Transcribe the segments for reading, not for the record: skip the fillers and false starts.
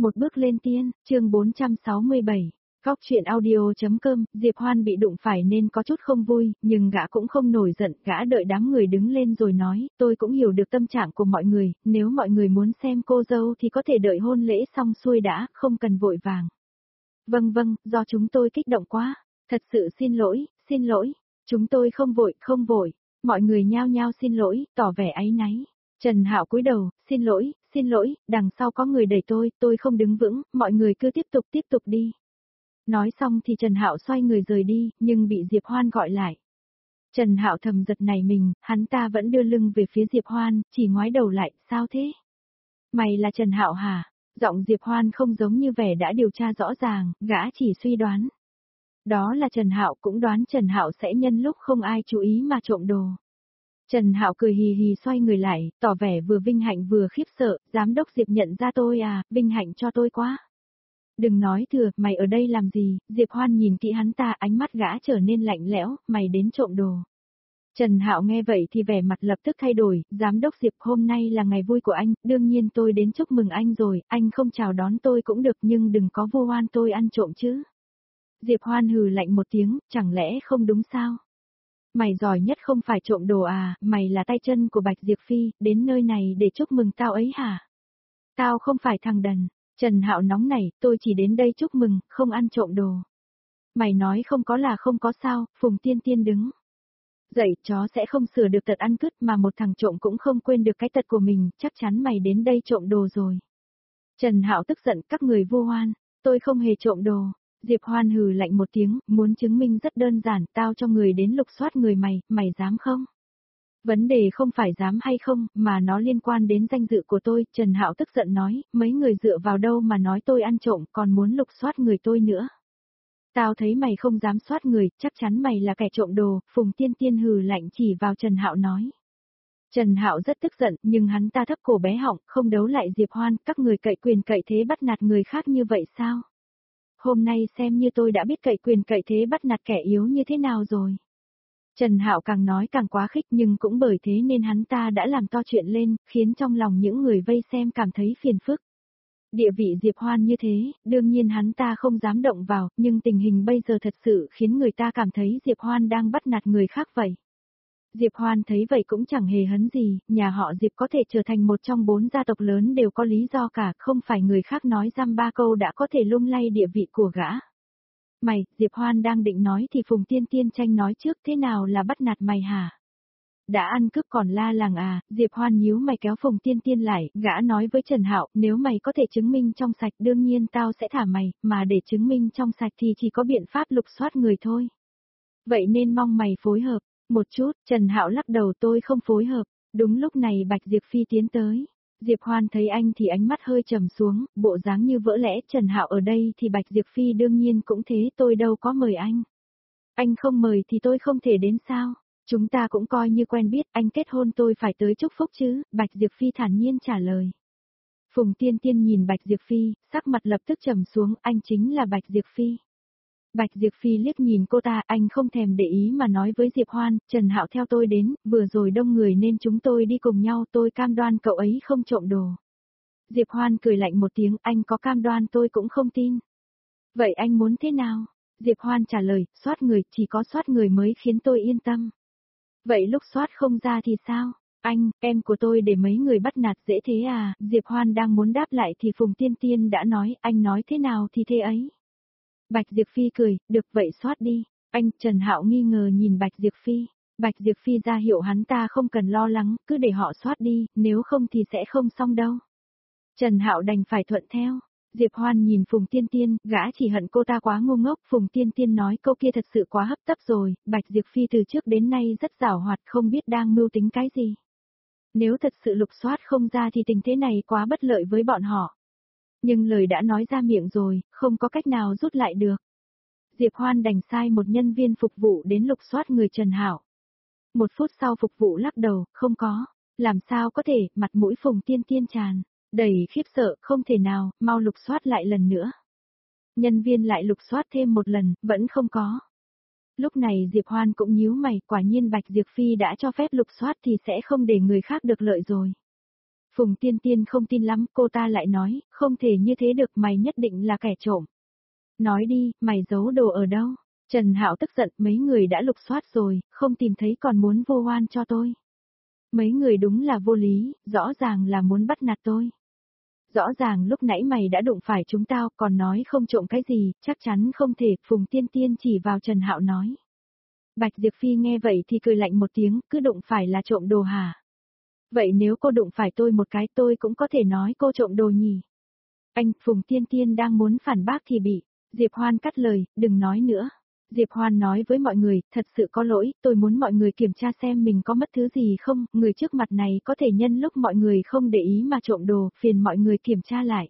Một bước lên tiên, chương 467. Góc truyện audio.com, Diệp Hoan bị đụng phải nên có chút không vui, nhưng gã cũng không nổi giận, gã đợi đám người đứng lên rồi nói, tôi cũng hiểu được tâm trạng của mọi người, nếu mọi người muốn xem cô dâu thì có thể đợi hôn lễ xong xuôi đã, không cần vội vàng. Vâng, do chúng tôi kích động quá, thật sự xin lỗi, chúng tôi không vội, mọi người nhao nhao xin lỗi, tỏ vẻ áy náy. Trần Hạo cúi đầu, xin lỗi, đằng sau có người đẩy tôi không đứng vững, mọi người cứ tiếp tục đi. Nói xong thì Trần Hạo xoay người rời đi, nhưng bị Diệp Hoan gọi lại. Trần Hạo thầm giật nảy mình, hắn ta vẫn đưa lưng về phía Diệp Hoan, chỉ ngoái đầu lại, sao thế? Mày là Trần Hạo hả? Giọng Diệp Hoan không giống như vẻ đã điều tra rõ ràng, gã chỉ suy đoán. Đó là Trần Hạo, cũng đoán Trần Hạo sẽ nhân lúc không ai chú ý mà trộm đồ. Trần Hạo cười hì hì xoay người lại, tỏ vẻ vừa vinh hạnh vừa khiếp sợ, giám đốc Diệp nhận ra tôi à, vinh hạnh cho tôi quá. Đừng nói thừa, mày ở đây làm gì? Diệp Hoan nhìn kỹ hắn ta, ánh mắt gã trở nên lạnh lẽo, mày đến trộm đồ. Trần Hạo nghe vậy thì vẻ mặt lập tức thay đổi, giám đốc Diệp hôm nay là ngày vui của anh, đương nhiên tôi đến chúc mừng anh rồi, anh không chào đón tôi cũng được nhưng đừng có vu oan tôi ăn trộm chứ. Diệp Hoan hừ lạnh một tiếng, chẳng lẽ không đúng sao? Mày giỏi nhất không phải trộm đồ à, mày là tay chân của Bạch Diệp Phi, đến nơi này để chúc mừng tao ấy hả? Tao không phải thằng đần, Trần Hạo nóng nảy, tôi chỉ đến đây chúc mừng, không ăn trộm đồ. Mày nói không có là không có sao, Phùng Tiên Tiên đứng. Dậy, chó sẽ không sửa được tật ăn cứt mà một thằng trộm cũng không quên được cái tật của mình, chắc chắn mày đến đây trộm đồ rồi. Trần Hạo tức giận, các người vu oan, tôi không hề trộm đồ. Diệp Hoan hừ lạnh một tiếng, muốn chứng minh rất đơn giản, tao cho người đến lục soát người mày dám không? Vấn đề không phải dám hay không, mà nó liên quan đến danh dự của tôi, Trần Hạo tức giận nói, mấy người dựa vào đâu mà nói tôi ăn trộm, còn muốn lục soát người tôi nữa. Tao thấy mày không dám soát người, chắc chắn mày là kẻ trộm đồ, Phùng Tiên Tiên hừ lạnh chỉ vào Trần Hạo nói. Trần Hạo rất tức giận, nhưng hắn ta thấp cổ bé họng, không đấu lại Diệp Hoan, các người cậy quyền cậy thế bắt nạt người khác như vậy sao? Hôm nay xem như tôi đã biết cậy quyền cậy thế bắt nạt kẻ yếu như thế nào rồi. Trần Hạo càng nói càng quá khích nhưng cũng bởi thế nên hắn ta đã làm to chuyện lên, khiến trong lòng những người vây xem cảm thấy phiền phức. Địa vị Diệp Hoan như thế, đương nhiên hắn ta không dám động vào, nhưng tình hình bây giờ thật sự khiến người ta cảm thấy Diệp Hoan đang bắt nạt người khác vậy. Diệp Hoan thấy vậy cũng chẳng hề hấn gì, nhà họ Diệp có thể trở thành một trong 4 gia tộc lớn đều có lý do cả, không phải người khác nói dăm ba câu đã có thể lung lay địa vị của gã. Mày, Diệp Hoan đang định nói thì Phùng Tiên Tiên tranh nói trước, thế nào là bắt nạt mày hả? Đã ăn cướp còn la làng à? Diệp Hoan nhíu mày kéo Phùng Tiên Tiên lại, gã nói với Trần Hạo, nếu mày có thể chứng minh trong sạch đương nhiên tao sẽ thả mày, mà để chứng minh trong sạch thì chỉ có biện pháp lục soát người thôi. Vậy nên mong mày phối hợp. Một chút, Trần Hạo lắc đầu, tôi không phối hợp. Đúng lúc này Bạch Diệp Phi tiến tới. Diệp Hoan thấy anh thì ánh mắt hơi trầm xuống, bộ dáng như vỡ lẽ, Trần Hạo ở đây thì Bạch Diệp Phi đương nhiên cũng thế, tôi đâu có mời anh. Anh không mời thì tôi không thể đến sao? Chúng ta cũng coi như quen biết, anh kết hôn tôi phải tới chúc phúc chứ, Bạch Diệp Phi thản nhiên trả lời. Phùng Tiên Tiên nhìn Bạch Diệp Phi, sắc mặt lập tức trầm xuống, anh chính là Bạch Diệp Phi. Bạch Diệp Phi liếc nhìn cô ta, anh không thèm để ý mà nói với Diệp Hoan, Trần Hạo theo tôi đến, vừa rồi đông người nên chúng tôi đi cùng nhau, tôi cam đoan cậu ấy không trộm đồ. Diệp Hoan cười lạnh một tiếng, anh có cam đoan tôi cũng không tin. Vậy anh muốn thế nào? Diệp Hoan trả lời, soát người, chỉ có soát người mới khiến tôi yên tâm. Vậy lúc soát không ra thì sao? Anh, em của tôi để mấy người bắt nạt dễ thế à? Diệp Hoan đang muốn đáp lại thì Phùng Tiên Tiên đã nói, anh nói thế nào thì thế ấy. Bạch Diệp Phi cười, được vậy soát đi. Anh, Trần Hạo nghi ngờ nhìn Bạch Diệp Phi. Bạch Diệp Phi ra hiệu hắn ta không cần lo lắng, cứ để họ soát đi, nếu không thì sẽ không xong đâu. Trần Hạo đành phải thuận theo. Diệp Hoan nhìn Phùng Tiên Tiên, gã chỉ hận cô ta quá ngu ngốc. Phùng Tiên Tiên nói câu kia thật sự quá hấp tấp rồi, Bạch Diệp Phi từ trước đến nay rất giảo hoạt, không biết đang mưu tính cái gì. Nếu thật sự lục soát không ra thì tình thế này quá bất lợi với bọn họ. Nhưng lời đã nói ra miệng rồi, không có cách nào rút lại được. Diệp Hoan đành sai một nhân viên phục vụ đến lục soát người Trần Hạo. 1 phút sau phục vụ lắc đầu, không có. Làm sao có thể, mặt mũi Phùng Tiên Tiên tràn đầy khiếp sợ, không thể nào, mau lục soát lại lần nữa. Nhân viên lại lục soát thêm một lần, vẫn không có. Lúc này Diệp Hoan cũng nhíu mày, quả nhiên Bạch Diệp Phi đã cho phép lục soát thì sẽ không để người khác được lợi rồi. Phùng Tiên Tiên không tin lắm, cô ta lại nói, không thể như thế được, mày nhất định là kẻ trộm. Nói đi, mày giấu đồ ở đâu? Trần Hạo tức giận, mấy người đã lục soát rồi, không tìm thấy còn muốn vu oan cho tôi. Mấy người đúng là vô lý, rõ ràng là muốn bắt nạt tôi. Rõ ràng lúc nãy mày đã đụng phải chúng tao, còn nói không trộm cái gì, chắc chắn không thể, Phùng Tiên Tiên chỉ vào Trần Hạo nói. Bạch Diệp Phi nghe vậy thì cười lạnh một tiếng, cứ đụng phải là trộm đồ hả? Vậy nếu cô đụng phải tôi một cái tôi cũng có thể nói cô trộm đồ nhỉ? Anh, Phùng Tiên Tiên đang muốn phản bác thì bị Diệp Hoan cắt lời, đừng nói nữa. Diệp Hoan nói với mọi người, thật sự có lỗi, tôi muốn mọi người kiểm tra xem mình có mất thứ gì không, người trước mặt này có thể nhân lúc mọi người không để ý mà trộm đồ, phiền mọi người kiểm tra lại.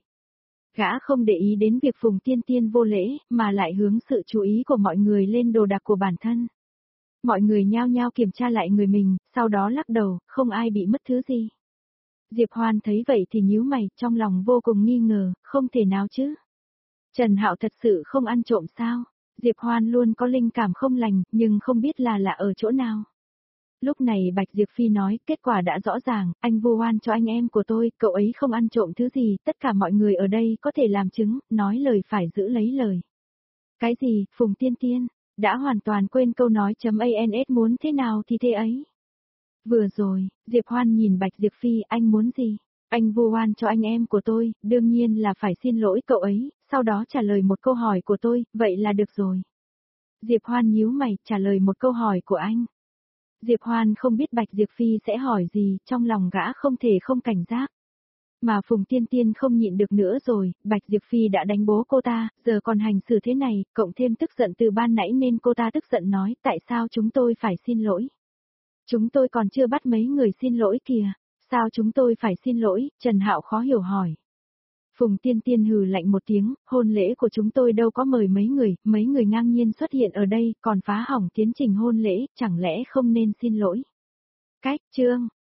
Gã không để ý đến việc Phùng Tiên Tiên vô lễ, mà lại hướng sự chú ý của mọi người lên đồ đạc của bản thân. Mọi người nhao nhao kiểm tra lại người mình, sau đó lắc đầu, không ai bị mất thứ gì. Diệp Hoan thấy vậy thì nhíu mày, trong lòng vô cùng nghi ngờ, không thể nào chứ. Trần Hạo thật sự không ăn trộm sao? Diệp Hoan luôn có linh cảm không lành, nhưng không biết là ở chỗ nào. Lúc này Bạch Diệp Phi nói, kết quả đã rõ ràng, anh vu oan cho anh em của tôi, cậu ấy không ăn trộm thứ gì, tất cả mọi người ở đây có thể làm chứng, nói lời phải giữ lấy lời. Cái gì, Phùng Tiên Tiên, đã hoàn toàn quên câu nói .ans muốn thế nào thì thế ấy. Vừa rồi, Diệp Hoan nhìn Bạch Diệp Phi, anh muốn gì? Anh vu oan cho anh em của tôi, đương nhiên là phải xin lỗi cậu ấy, sau đó trả lời một câu hỏi của tôi, vậy là được rồi. Diệp Hoan nhíu mày, trả lời một câu hỏi của anh. Diệp Hoan không biết Bạch Diệp Phi sẽ hỏi gì, trong lòng gã không thể không cảnh giác. Mà Phùng Tiên Tiên không nhịn được nữa rồi, Bạch Diệp Phi đã đánh bố cô ta, giờ còn hành xử thế này, cộng thêm tức giận từ ban nãy nên cô ta tức giận nói, tại sao chúng tôi phải xin lỗi? Chúng tôi còn chưa bắt mấy người xin lỗi kìa, sao chúng tôi phải xin lỗi, Trần Hạo khó hiểu hỏi. Phùng Tiên Tiên hừ lạnh một tiếng, hôn lễ của chúng tôi đâu có mời mấy người ngang nhiên xuất hiện ở đây, còn phá hỏng tiến trình hôn lễ, chẳng lẽ không nên xin lỗi? Cách, chương,